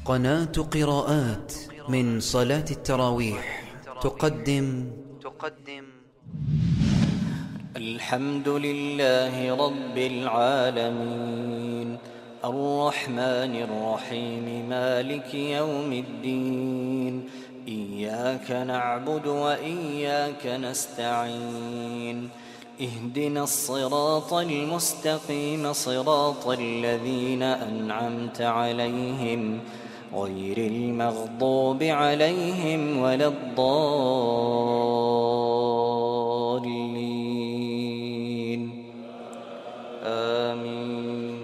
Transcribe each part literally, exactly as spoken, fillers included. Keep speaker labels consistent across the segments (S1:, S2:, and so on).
S1: قناة قراءات من صلاة التراويح تقدم تقدم
S2: الحمد لله رب العالمين الرحمن الرحيم مالك يوم الدين إياك نعبد وإياك نستعين اهدنا الصراط المستقيم صراط الذين أنعمت عليهم غير المغضوب عليهم ولا الضالين آمين.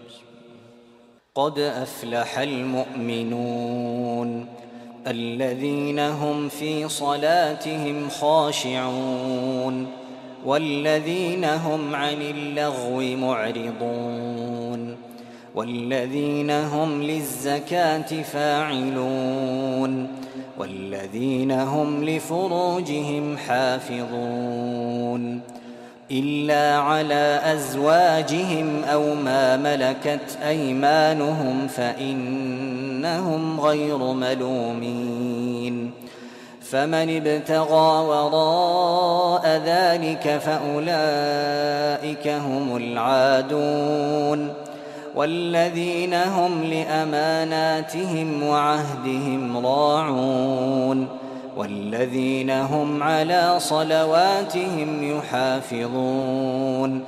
S2: قد أفلح المؤمنون الذين هم في صلاتهم خاشعون والذين هم عن اللغو معرضون والذين هم للزكاة فاعلون والذين هم لفروجهم حافظون إلا على أزواجهم أو ما ملكت أيمانهم فإنهم غير ملومين فمن ابتغى وراء ذلك فأولئك هم العادون والذين هم لأماناتهم وعهدهم راعون والذين هم على صلواتهم يحافظون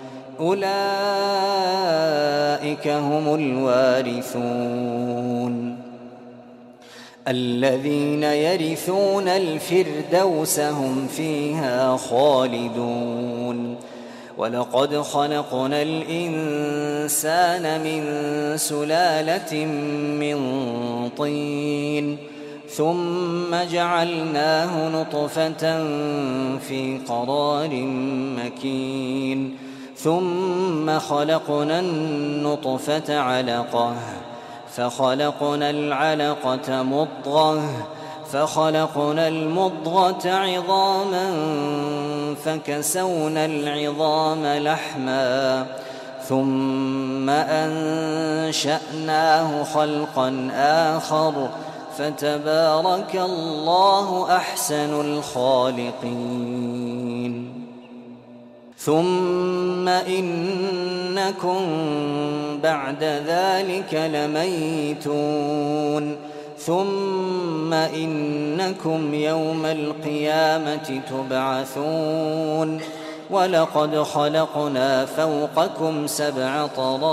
S2: أولئك هم الوارثون الذين يرثون الفردوس هم فيها خالدون ولقد خلقنا الإنسان من سلالة من طين ثم جعلناه نطفة في قرار مكين ثم خلقنا النطفة علقة فخلقنا العلقة مضغة فخلقنا المضغة عظاما فكسونا العظام لحما ثم أنشأناه خلقا آخر فتبارك الله أحسن الخالقين. ثم إنكم بعد ذلك لميتون ثم إنكم يوم القيامة تبعثون ولقد خلقنا فوقكم سبع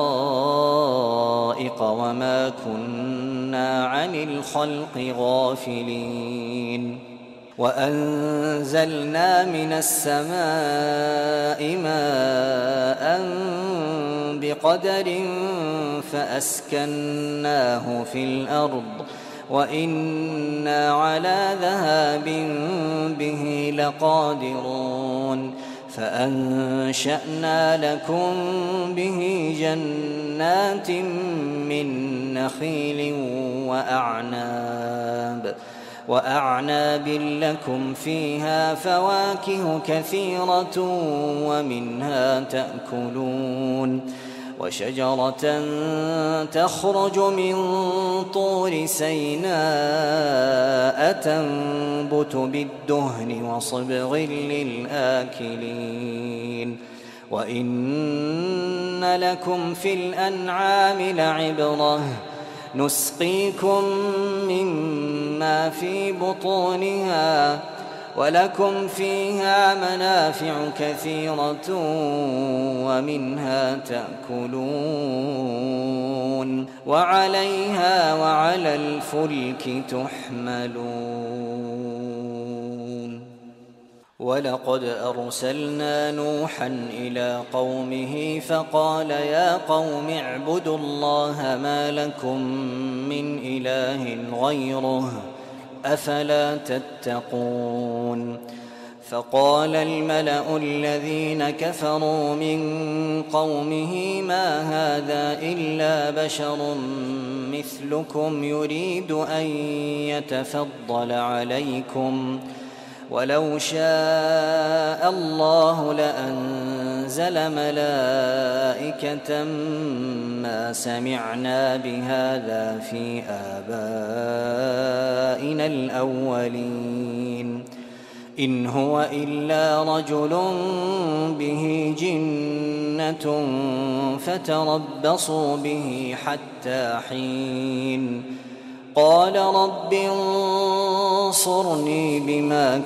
S2: طرائق وما كنا عن الخلق غافلين وأنزلنا من السماء ماء بقدر فأسكناه في الأرض وإنا على ذهاب به لقادرون فأنشأنا لكم به جنات من نخيل وأعناب وأعناب لكم فيها فواكه كثيرة ومنها تأكلون وشجرة تخرج من طور سيناء تنبت بالدهن وصبغ للآكلين وإن لكم في الأنعام لعبرة نسقيكم مما في بطونها ولكم فيها منافع كثيرة ومنها تأكلون وعليها وعلى الفلك تحملون. ولقد أرسلنا نوحا إلى قومه فقال يا قوم اعبدوا الله ما لكم من إله غيره أفلا تتقون. فقال الملأ الذين كفروا من قومه ما هذا إلا بشر مثلكم يريد أن يتفضل عليكم ولو شاء الله لأنزل أنزل ملائكة ما سمعنا بهذا في آبائنا الأولين إن هو إلا رجل به جنة فتربصوا به حتى حين قال رب انصرني بما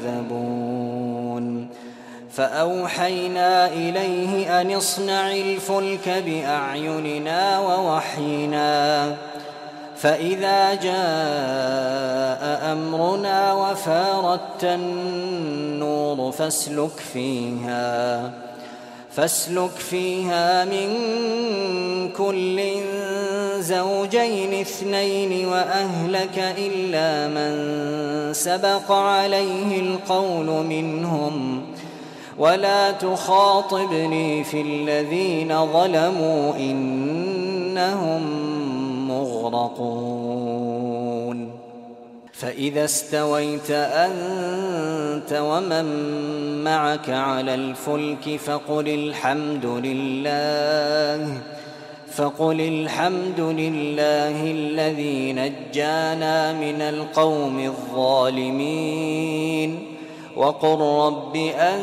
S2: كذبون فأوحينا إليه أن اصنع الفلك بأعيننا ووحينا فإذا جاء أمرنا وفارت النور فاسلك فيها فاسلك فيها من كل زوجين اثنين وأهلك إلا من سبق عليه القول منهم ولا تخاطبني في الذين ظلموا إنهم مغرقون فإذا استويت أنت ومن معك على الفلك فقل الحمد لله فقل الحمد لله الذي نجانا من القوم الظالمين وقل رب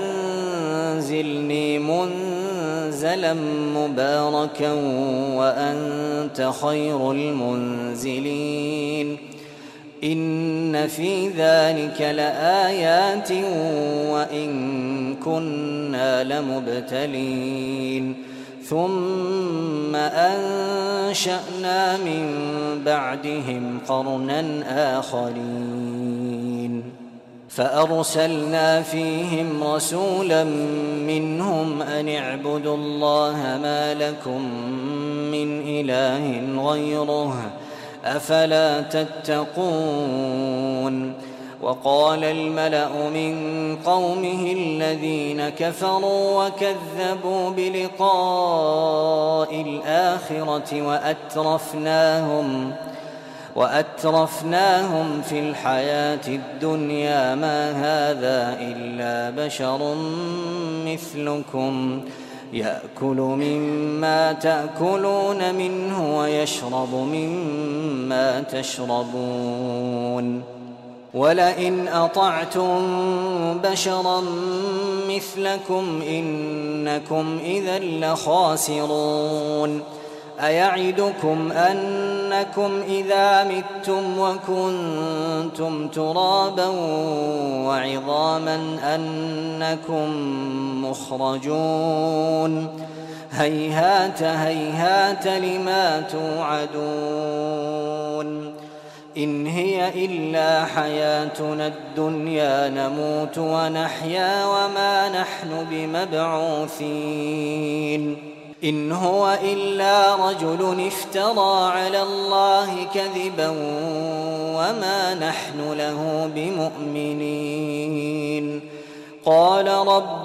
S2: أنزلني منزلا مباركا وأنت خير المنزلين إن في ذلك لآيات وإن كنا لمبتلين ثم أنشأنا من بعدهم قرنا آخرين فأرسلنا فيهم رسولا منهم أن اعبدوا الله ما لكم من إله غيره أفلا تتقون وقال الملأ من قومه الذين كفروا وكذبوا بلقاء الآخرة وأترفناهم وأترفناهم في الحياة الدنيا ما هذا إلا بشر مثلكم يأكل مما تأكلون منه ويشرب مما تشربون ولئن أطعتم بشرا مثلكم إنكم إذا لخاسرون أيعدكم أنكم إذا متم وكنتم ترابا وعظاما أنكم مخرجون هيهات هيهات لما توعدون إن هي إلا حياتنا الدنيا نموت ونحيا وما نحن بمبعوثين إن هو إلا رجل افترى على الله كذبا وما نحن له بمؤمنين قال رب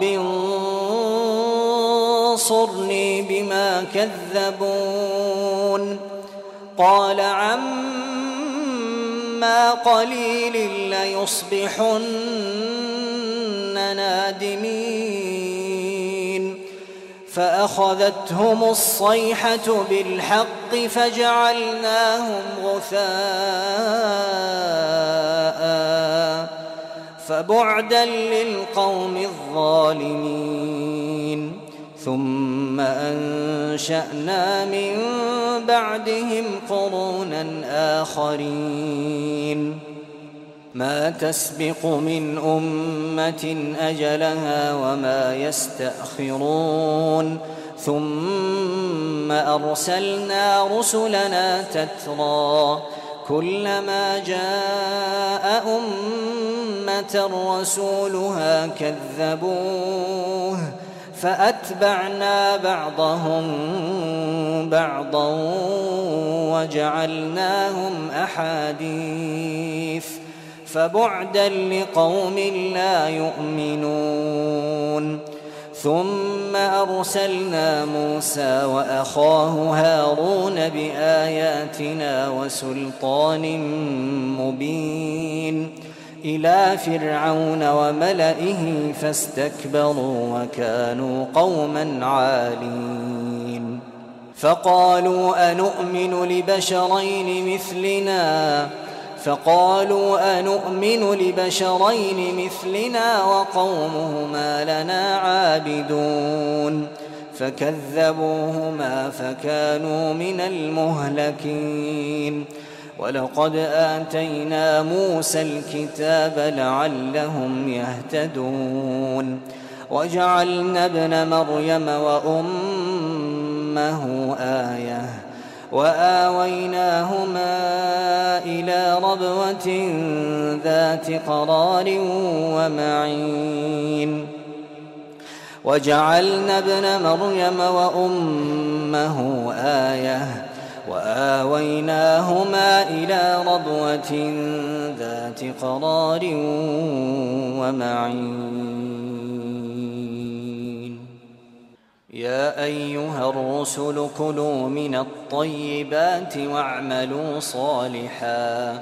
S2: انصرني بما كذبون قال عما قليل ليصبحن نادمين فأخذتهم الصيحة بالحق فجعلناهم غثاء فبعدا للقوم الظالمين ثم أنشأنا من بعدهم قرونا آخرين ما تسبق من أمة أجلها وما يستأخرون ثم أرسلنا رسلنا تترى كلما جاء أمة رسولها كذبوه فأتبعنا بعضهم بعضا وجعلناهم أحاديث فبعدا لقوم لا يؤمنون ثم أرسلنا موسى وأخاه هارون بآياتنا وسلطان مبين إلى فرعون وملئه فاستكبروا وكانوا قوما عالين فقالوا أنؤمن لبشرين مثلنا فقالوا أنؤمن لبشرين مثلنا وقومهما لنا عابدون فكذبوهما فكانوا من المهلكين ولقد آتينا موسى الكتاب لعلهم يهتدون وجعلنا ابن مريم وأمه آية وآويناهما إلى ربوة ذات قرار ومعين وجعلنا ابن مريم وأمه آية وآويناهما إلى ربوة ذات قرار ومعين يا أيها الرسل كلوا من الطيبات واعملوا صالحا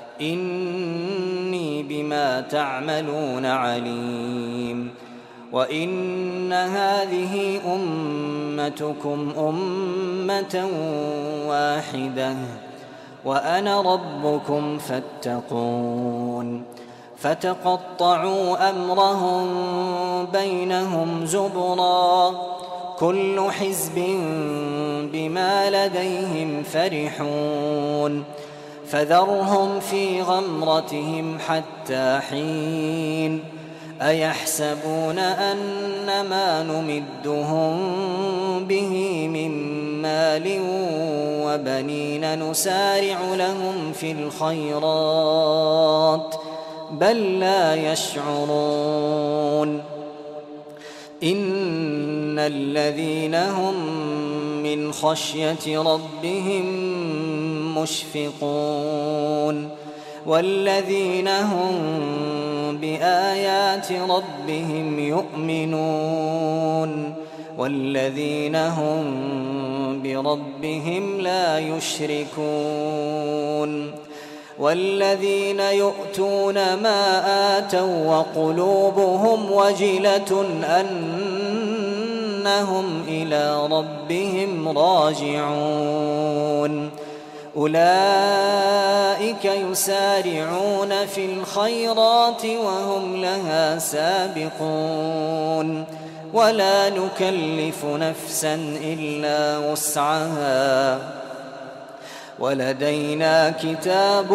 S2: إني بما تعملون عليم وإن هذه أمتكم أمة واحدة وأنا ربكم فاتقون فتقطعوا أمرهم بينهم زبرا كل حزب بما لديهم فرحون فذرهم في غمرتهم حتى حين أيحسبون أن ما نمدهم به من مال وبنين نسارع لهم في الخيرات بل لا يشعرون إن الذين هم من خشية ربهم مشفقون والذين هم بآيات ربهم يؤمنون والذين هم بربهم لا يشركون والذين يؤتون ما آتوا وقلوبهم وجلة أنهم إلى ربهم راجعون أولئك يسارعون في الخيرات وهم لها سابقون ولا نكلف نفسا إلا وسعها ولدينا كتاب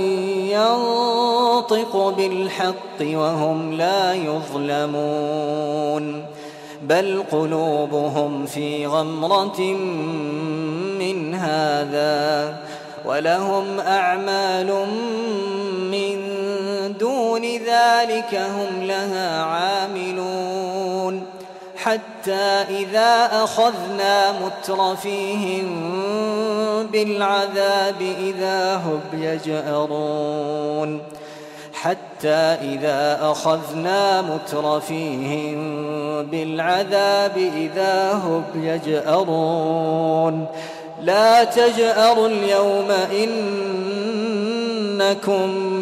S2: ينطق بالحق وهم لا يظلمون بل قلوبهم في غمرة من هذا ولهم أعمال من دون ذلك هم لها عاملون حتى إذا أخذنا مترفيهم بالعذاب إذا هم يجأرون حتى إذا أخذنا مترفيهم بالعذاب إذا هم يجأرون لا تجأروا اليوم إنكم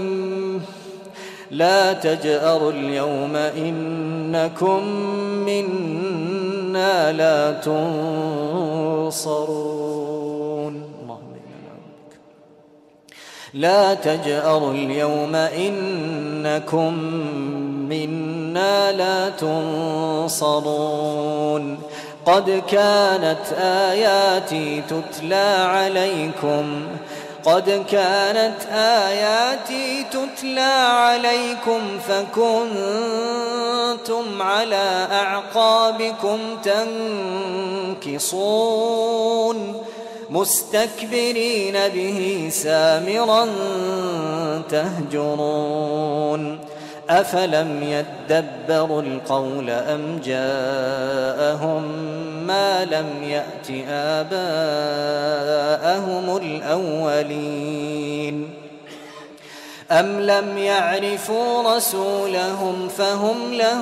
S2: لا تجأروا اليوم إنكم منا لا تنصرون لا تجأروا اليوم إنكم منا لا تنصرون قد كانت آياتي تتلى عليكم قد كانت آياتي تتلى عليكم فكنتم على أعقابكم تنكصون مستكبرين به سامرا تهجرون أفلم يدبروا القول أم جاءهم ما لم يأت آباءهم الأولين أم لم يعرفوا رسولهم فهم له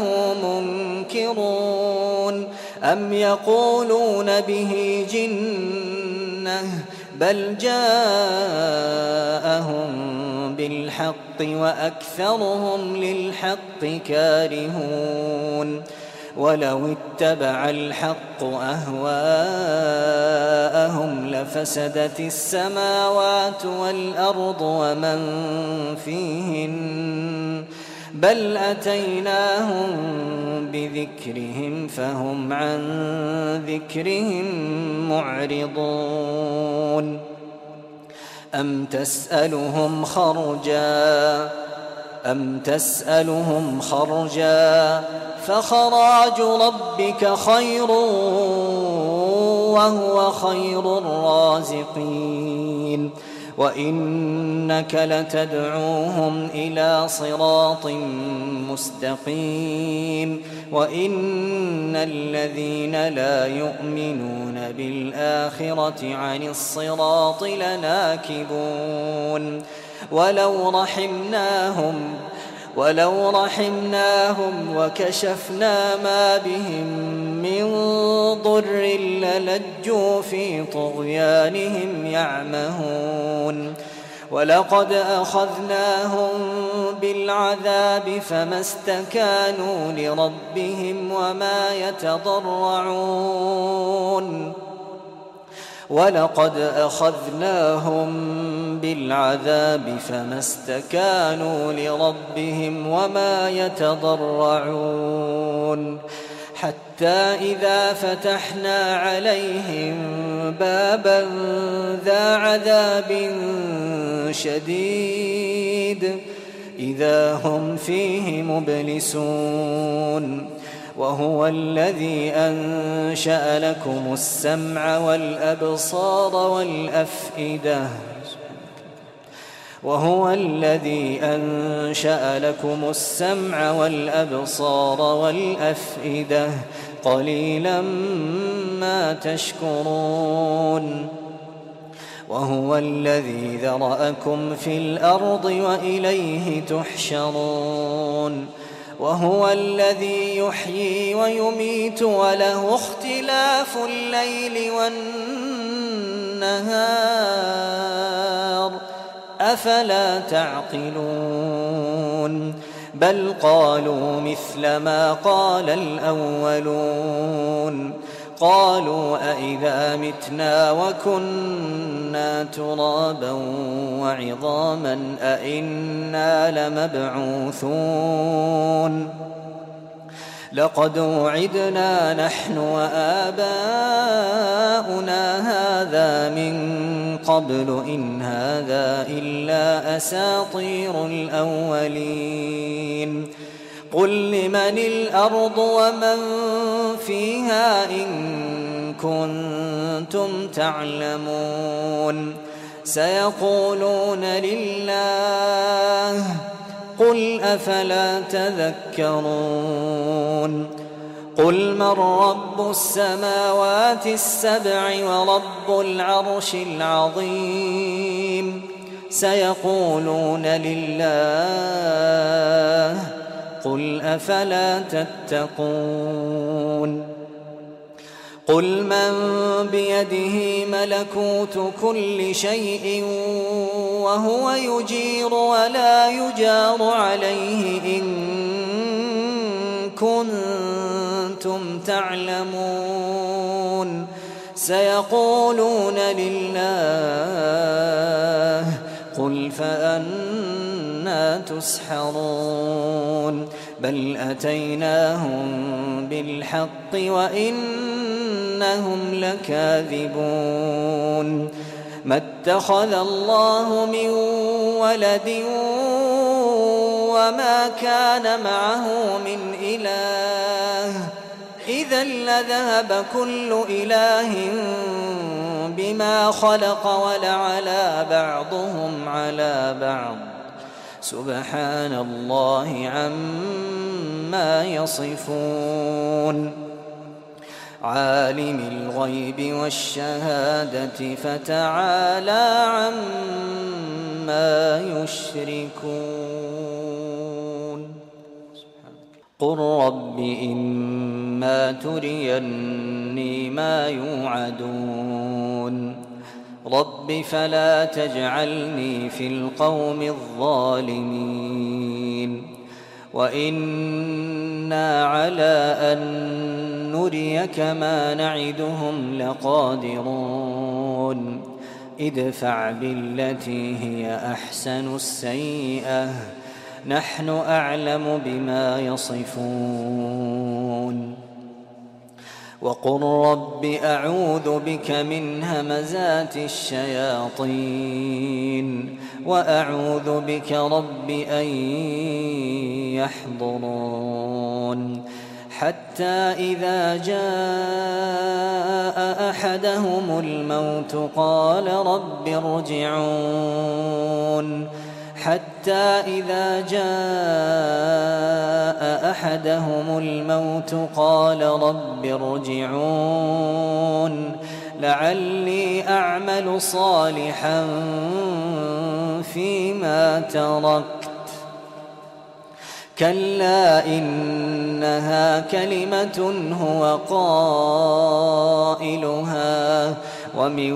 S2: منكرون أم يقولون به جنة بل جاءهم بالحق وأكثرهم للحق كارهون ولو اتبع الحق أهواءهم لفسدت السماوات والأرض ومن فيهن بل أتيناهم بذكرهم فهم عن ذكرهم معرضون أم تسألهم خرجا أم تسألهم خرجا فخراج ربك خير وهو خير الرازقين وإنك لتدعوهم إلى صراط مستقيم وإن الذين لا يؤمنون بالآخرة عن الصراط لناكبون ولو رحمناهم ولو رحمناهم وكشفنا ما بهم من ضر للجوا في طغيانهم يعمهون ولقد أخذناهم بالعذاب فما استكانوا لربهم وما يتضرعون ولقد أخذناهم بالعذاب فما استكانوا لربهم وما يتضرعون حتى إذا فتحنا عليهم بابا ذا عذاب شديد إذا هم فيه مبلسون وهو الذي أنشأ لكم السمع والأبصار والأفئدة وهو الذي أنشأ لكم السمع والأبصار والأفئدة قليلا ما تشكرون وهو الذي ذرأكم في الأرض وإليه تحشرون وهو الذي يحيي ويميت وله اختلاف الليل والنهار أفلا تعقلون بل قالوا مثل ما قال الأولون قالوا أئذا متنا وكنا ترابا وعظاما أئنا لمبعوثون لقد وعدنا نحن وآباؤنا هذا من قبل إن هذا إلا أساطير الأولين قل لمن الأرض ومن فيها إن كنتم تعلمون سيقولون لله قل أفلا تذكرون قل من رب السماوات السبع ورب العرش العظيم سيقولون لله قل أفلا تتقون قل من بيده ملكوت كل شيء وهو يجير ولا يجار عليه إن كنتم تعلمون سيقولون لله قل فأنى تسحرون بل أتيناهم بالحق وإنهم لكاذبون ما اتخذ الله من ولد وما كان معه من إله إذا لذهب كل إله بما خلق ولعلى بعضهم على بعض سبحان الله عما يصفون عالم الغيب والشهادة فتعالى عما يشركون قل رب إما تريني ما يوعدون رب فلا تجعلني في القوم الظالمين وإنا على أن نريك ما نعدهم لقادرون ادفع بالتي هي أحسن السيئة نحن أعلم بما يصفون وقل رب أعوذ بك من همزات الشياطين وأعوذ بك رب أن يحضرون حتى إذا جاء أحدهم الموت قال رب ارجعون حتى إذا جاء أحدهم الموت قال رب ارجعون لعلي أعمل صالحا فيما تركت كلا إنها كلمة هو قائلها ومن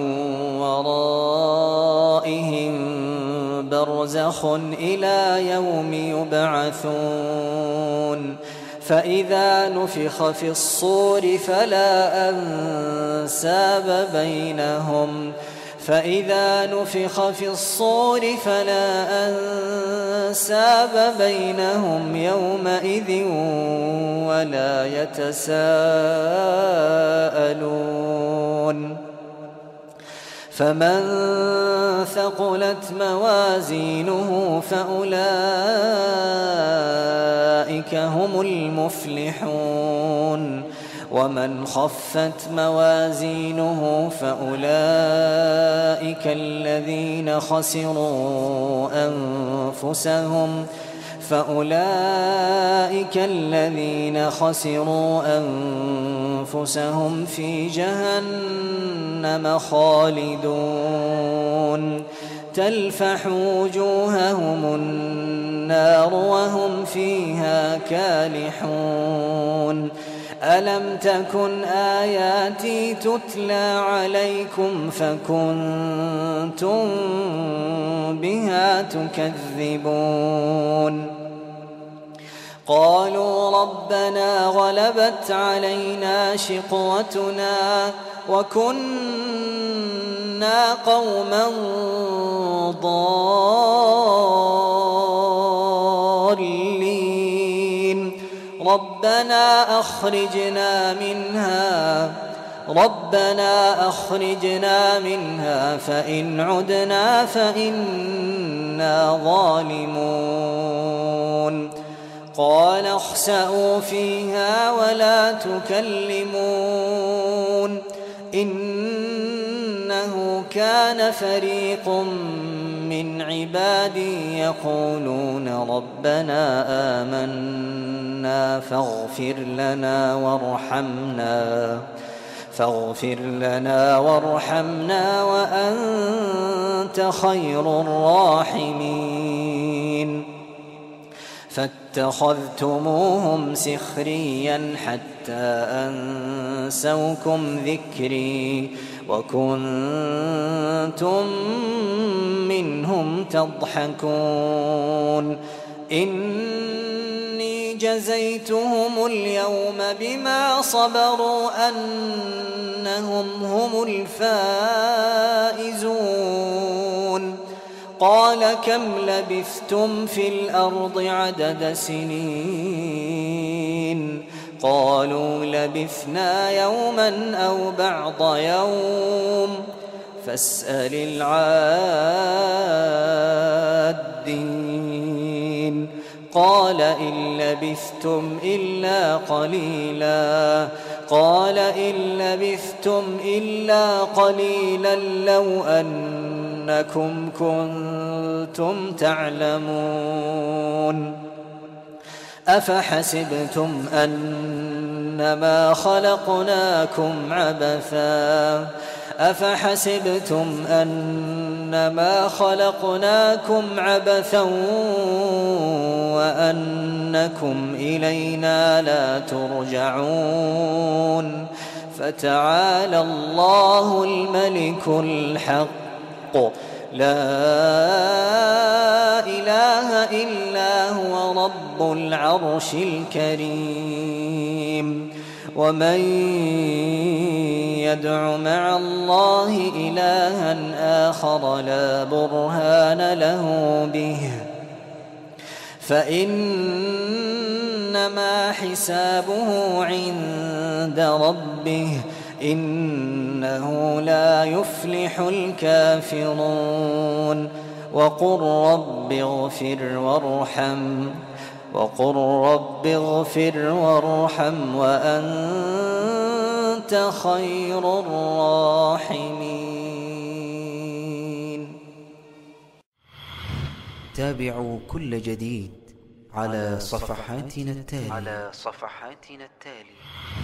S2: ورائهم برزخ إلى يوم يبعثون فإذا نفخ في الصور فلا أنساب بينهم فإذا نفخ في الصور فلا أنساب بينهم يومئذ ولا يتساءلون فمن ثقلت موازينه فأولئك هم المفلحون ومن خفت موازينه فأولئك الذين خسروا أنفسهم فأولئك الذين خسروا أنفسهم في جهنم خالدون تلفح وجوههم النار وهم فيها كالحون ألم تكن آياتي تتلى عليكم فكنتم بها تكذبون قالوا ربنا غلبت علينا شقوتنا وكنا قوما ضالين ربنا أخرجنا منها ربنا أخرجنا منها فإن عدنا فإنا ظالمون قال اخسئوا فيها ولا تكلمون إنه كان فريق من عبادي يقولون ربنا آمنا فاغفر لنا وارحمنا فاغفر لنا وارحمنا وأنت خير الراحمين فاتخذتموهم سخريا حتى أنسوكم ذكري وكنتم منهم تضحكون إني جزيتهم اليوم بما صبروا أنهم هم الفائزون قال كم لبثتم في الأرض عدد سنين قالوا لبثنا يوما أو بعض يوم فاسأل العادين قال إن لبثتم إلا قليلا قال إن لبثتم إلا قليلا لو أنكم كنتم تعلمون أفحسبتم أنما خلقناكم عبثا أفحسبتم أنما خلقناكم عبثا وأنكم إلينا لا ترجعون فتعالى الله الملك الحق لا إله إلا هو رب العرش الكريم ومن يدع مع الله إلها آخر لا برهان له به فإنما حسابه عند ربه إنه لا يفلح الكافرون وقل رب اغفر وارحم وقل رب اغفر وارحم وأنت خير الراحمين.
S1: تابعوا كل جديد على صفحاتنا التالية
S3: على صفحاتنا التالية.